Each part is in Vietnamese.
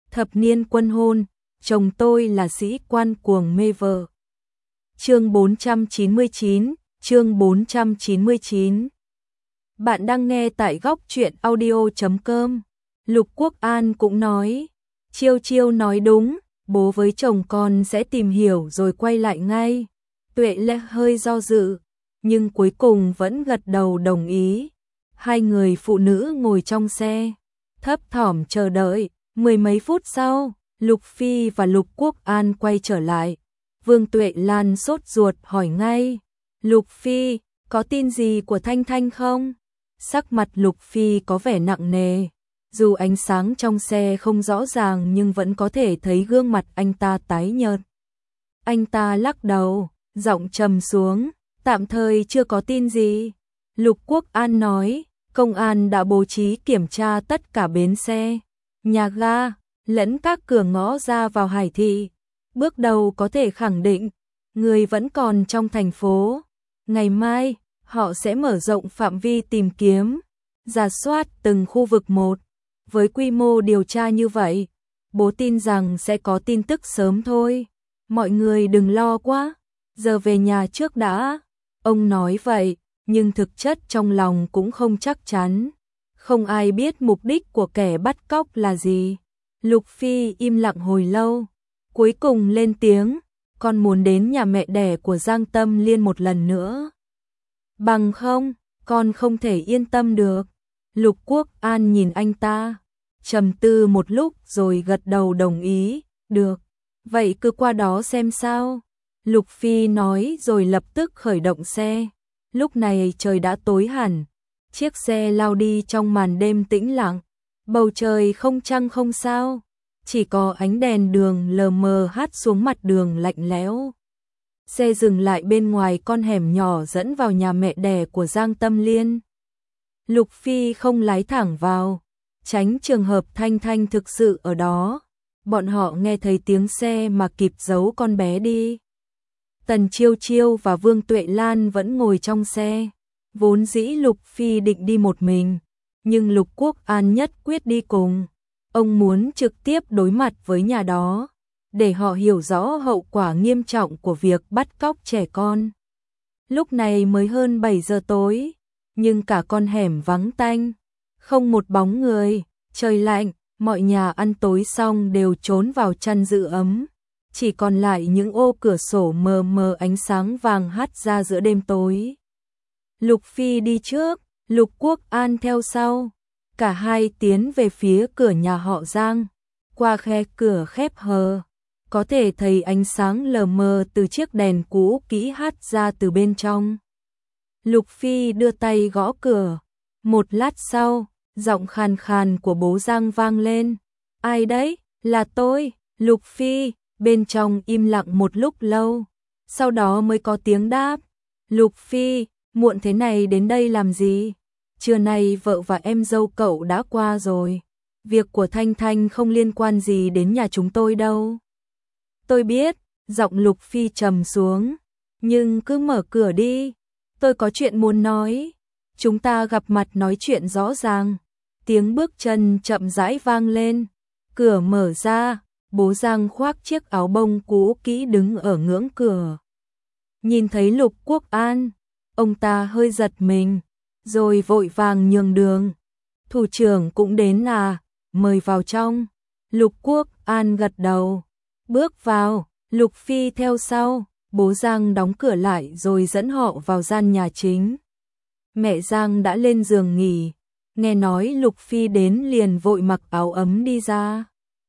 thập niên quân hôn, chồng tôi là sĩ quan cuồng mê vợ. Chương 499, chương 499. Bạn đang nghe tại góc truyện audio.com. Lục Quốc An cũng nói, Chiêu Chiêu nói đúng, bố với chồng con sẽ tìm hiểu rồi quay lại ngay. Tuệ Lệ hơi do dự, nhưng cuối cùng vẫn gật đầu đồng ý. Hai người phụ nữ ngồi trong xe, thấp thỏm chờ đợi. Mười mấy phút sau, Lục Phi và Lục Quốc An quay trở lại. Vương Tuệ Lan sốt ruột hỏi ngay, Lục Phi, có tin gì của Thanh Thanh không? Sắc mặt Lục Phi có vẻ nặng nề, dù ánh sáng trong xe không rõ ràng nhưng vẫn có thể thấy gương mặt anh ta tái nhợt. Anh ta lắc đầu, giọng trầm xuống, tạm thời chưa có tin gì. Lục Quốc An nói, công an đã bố trí kiểm tra tất cả bến xe, nhà ga, lẫn các cửa ngõ ra vào Hải Thị. Bước đầu có thể khẳng định, người vẫn còn trong thành phố. Ngày mai, họ sẽ mở rộng phạm vi tìm kiếm, rà soát từng khu vực một. Với quy mô điều tra như vậy, bố tin rằng sẽ có tin tức sớm thôi. Mọi người đừng lo quá, giờ về nhà trước đã. Ông nói vậy, nhưng thực chất trong lòng cũng không chắc chắn. Không ai biết mục đích của kẻ bắt cóc là gì. Lục Phi im lặng hồi lâu, cuối cùng lên tiếng, con muốn đến nhà mẹ đẻ của Giang Tâm Liên một lần nữa. Bằng không, con không thể yên tâm được. Lục Quốc An nhìn anh ta, trầm tư một lúc rồi gật đầu đồng ý, được, vậy cứ qua đó xem sao. Lục Phi nói rồi lập tức khởi động xe. Lúc này trời đã tối hẳn, chiếc xe lao đi trong màn đêm tĩnh lặng, bầu trời không trăng không sao, chỉ có ánh đèn đường lờ mờ hắt xuống mặt đường lạnh lẽo. Xe dừng lại bên ngoài con hẻm nhỏ dẫn vào nhà mẹ đẻ của Giang Tâm Liên. Lục Phi không lái thẳng vào, tránh trường hợp Thanh Thanh thực sự ở đó. Bọn họ nghe thấy tiếng xe mà kịp giấu con bé đi. Tần Chiêu Chiêu và Vương Tuệ Lan vẫn ngồi trong xe. Vốn dĩ Lục Phi định đi một mình, nhưng Lục Quốc An nhất quyết đi cùng. Ông muốn trực tiếp đối mặt với nhà đó, để họ hiểu rõ hậu quả nghiêm trọng của việc bắt cóc trẻ con. Lúc này mới hơn 7 giờ tối, nhưng cả con hẻm vắng tanh, không một bóng người, trời lạnh, mọi nhà ăn tối xong đều trốn vào chăn giữ ấm. Chỉ còn lại những ô cửa sổ mờ mờ ánh sáng vàng hắt ra giữa đêm tối. Lục Phi đi trước, Lục Quốc An theo sau. Cả hai tiến về phía cửa nhà họ Giang. Qua khe cửa khép hờ, có thể thấy ánh sáng lờ mờ từ chiếc đèn cũ kỹ hắt ra từ bên trong. Lục Phi đưa tay gõ cửa. Một lát sau, giọng khàn khàn của bố Giang vang lên. Ai đấy? Là tôi, Lục Phi. Bên trong im lặng một lúc lâu, sau đó mới có tiếng đáp. Lục Phi, muộn thế này đến đây làm gì? Trưa nay vợ và em dâu cậu đã qua rồi. Việc của Thanh Thanh không liên quan gì đến nhà chúng tôi đâu. Tôi biết, giọng Lục Phi trầm xuống. Nhưng cứ mở cửa đi. Tôi có chuyện muốn nói. Chúng ta gặp mặt nói chuyện rõ ràng. Tiếng bước chân chậm rãi vang lên. Cửa mở ra. Bố Giang khoác chiếc áo bông cũ kỹ đứng ở ngưỡng cửa. Nhìn thấy Lục Quốc An, ông ta hơi giật mình, rồi vội vàng nhường đường. Thủ trưởng cũng đến à, mời vào trong. Lục Quốc An gật đầu, bước vào, Lục Phi theo sau. Bố Giang đóng cửa lại rồi dẫn họ vào gian nhà chính. Mẹ Giang đã lên giường nghỉ, nghe nói Lục Phi đến liền vội mặc áo ấm đi ra.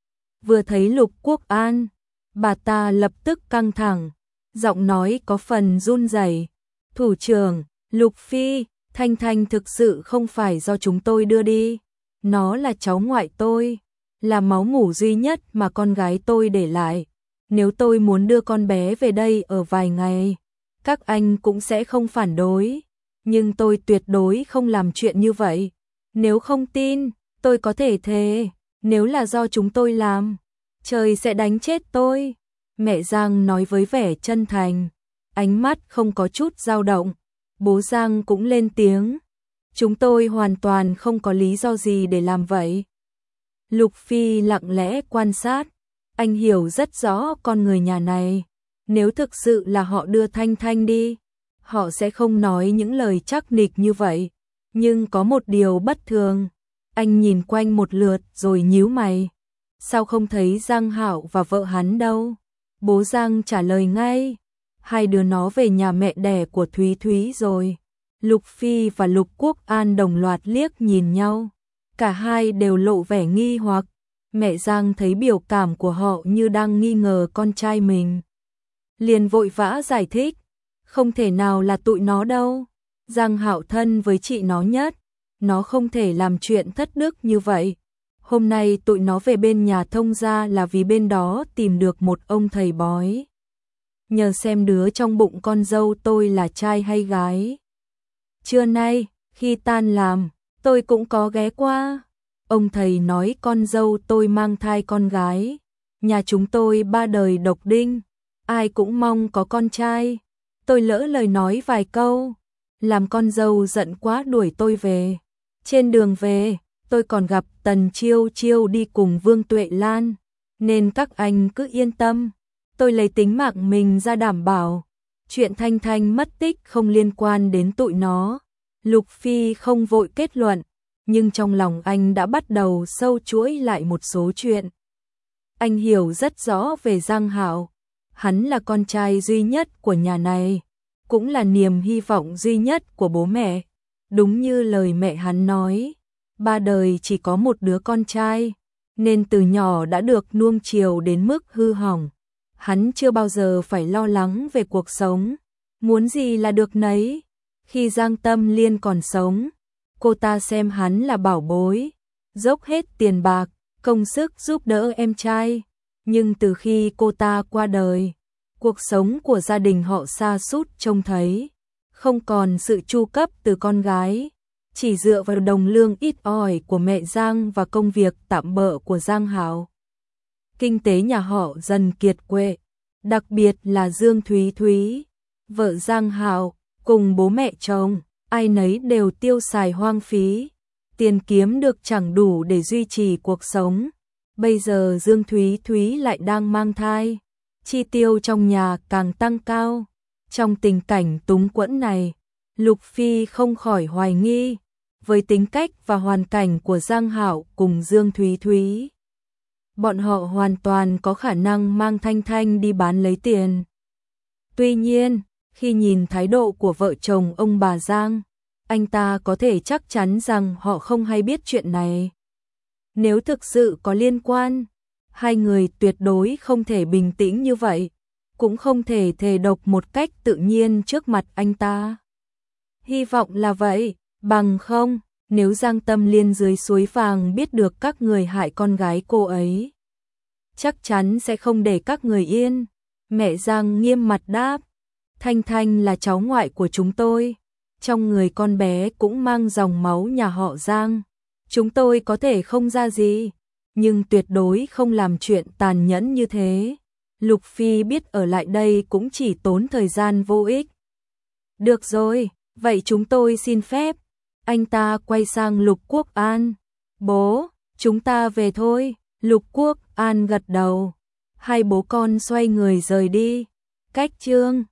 Vừa thấy Lục Quốc An, bà ta lập tức căng thẳng, giọng nói có phần run rẩy. Thủ trưởng, Lục Phi, Thanh Thanh thực sự không phải do chúng tôi đưa đi. Nó là cháu ngoại tôi, là máu mủ duy nhất mà con gái tôi để lại. Nếu tôi muốn đưa con bé về đây ở vài ngày, các anh cũng sẽ không phản đối. Nhưng tôi tuyệt đối không làm chuyện như vậy. Nếu không tin, tôi có thể thề. Nếu là do chúng tôi làm, trời sẽ đánh chết tôi. Mẹ Giang nói với vẻ chân thành, ánh mắt không có chút dao động. Bố Giang cũng lên tiếng, chúng tôi hoàn toàn không có lý do gì để làm vậy. Lục Phi lặng lẽ quan sát, anh hiểu rất rõ con người nhà này. Nếu thực sự là họ đưa Thanh Thanh đi, họ sẽ không nói những lời chắc nịch như vậy. Nhưng có một điều bất thường. Anh nhìn quanh một lượt rồi nhíu mày. Sao không thấy Giang Hạo và vợ hắn đâu? Bố Giang trả lời ngay. Hai đứa nó về nhà mẹ đẻ của Thúy Thúy rồi. Lục Phi và Lục Quốc An đồng loạt liếc nhìn nhau. Cả hai đều lộ vẻ nghi hoặc. Mẹ Giang thấy biểu cảm của họ như đang nghi ngờ con trai mình. Liền vội vã giải thích. Không thể nào là tụi nó đâu. Giang Hạo thân với chị nó nhất. Nó không thể làm chuyện thất đức như vậy. Hôm nay tụi nó về bên nhà thông gia là vì bên đó tìm được một ông thầy bói. Nhờ xem đứa trong bụng con dâu tôi là trai hay gái. Trưa nay, khi tan làm, tôi cũng có ghé qua. Ông thầy nói con dâu tôi mang thai con gái. Nhà chúng tôi 3 đời độc đinh. Ai cũng mong có con trai. Tôi lỡ lời nói vài câu. Làm con dâu giận quá đuổi tôi về. Trên đường về, tôi còn gặp Tần Chiêu Chiêu đi cùng Vương Tuệ Lan. Nên các anh cứ yên tâm. Tôi lấy tính mạng mình ra đảm bảo. Chuyện Thanh Thanh mất tích không liên quan đến tụi nó. Lục Phi không vội kết luận. Nhưng trong lòng anh đã bắt đầu sâu chuỗi lại một số chuyện. Anh hiểu rất rõ về Giang Hạo. Hắn là con trai duy nhất của nhà này. Cũng là niềm hy vọng duy nhất của bố mẹ. Đúng như lời mẹ hắn nói. 3 đời chỉ có một đứa con trai. Nên từ nhỏ đã được nuông chiều đến mức hư hỏng. Hắn chưa bao giờ phải lo lắng về cuộc sống. Muốn gì là được nấy. Khi Giang Tâm Liên còn sống, cô ta xem hắn là bảo bối. Dốc hết tiền bạc, công sức giúp đỡ em trai. Nhưng từ khi cô ta qua đời, cuộc sống của gia đình họ sa sút trông thấy. Không còn sự chu cấp từ con gái. Chỉ dựa vào đồng lương ít ỏi của mẹ Giang và công việc tạm bợ của Giang Hạo. Kinh tế nhà họ dần kiệt quệ. Đặc biệt là Dương Thúy Thúy, vợ Giang Hạo, cùng bố mẹ chồng, ai nấy đều tiêu xài hoang phí. Tiền kiếm được chẳng đủ để duy trì cuộc sống. Bây giờ Dương Thúy Thúy lại đang mang thai. Chi tiêu trong nhà càng tăng cao. Trong tình cảnh túng quẫn này, Lục Phi không khỏi hoài nghi. Với tính cách và hoàn cảnh của Giang Hạo cùng Dương Thúy Thúy, bọn họ hoàn toàn có khả năng mang Thanh Thanh đi bán lấy tiền. Tuy nhiên, khi nhìn thái độ của vợ chồng ông bà Giang, anh ta có thể chắc chắn rằng họ không hay biết chuyện này. Nếu thực sự có liên quan, hai người tuyệt đối không thể bình tĩnh như vậy, cũng không thể thề độc một cách tự nhiên trước mặt anh ta. Hy vọng là vậy, bằng không, nếu Giang Tâm Liên dưới suối vàng biết được các người hại con gái cô ấy, chắc chắn sẽ không để các người yên. Mẹ Giang nghiêm mặt đáp, Thanh Thanh là cháu ngoại của chúng tôi. Trong người con bé cũng mang dòng máu nhà họ Giang. Chúng tôi có thể không ra gì, nhưng tuyệt đối không làm chuyện tàn nhẫn như thế. Lục Phi biết ở lại đây cũng chỉ tốn thời gian vô ích. Được rồi, vậy chúng tôi xin phép. Anh ta quay sang Lục Quốc An. Bố, chúng ta về thôi. Lục Quốc An gật đầu. Hai bố con xoay người rời đi. Cách chương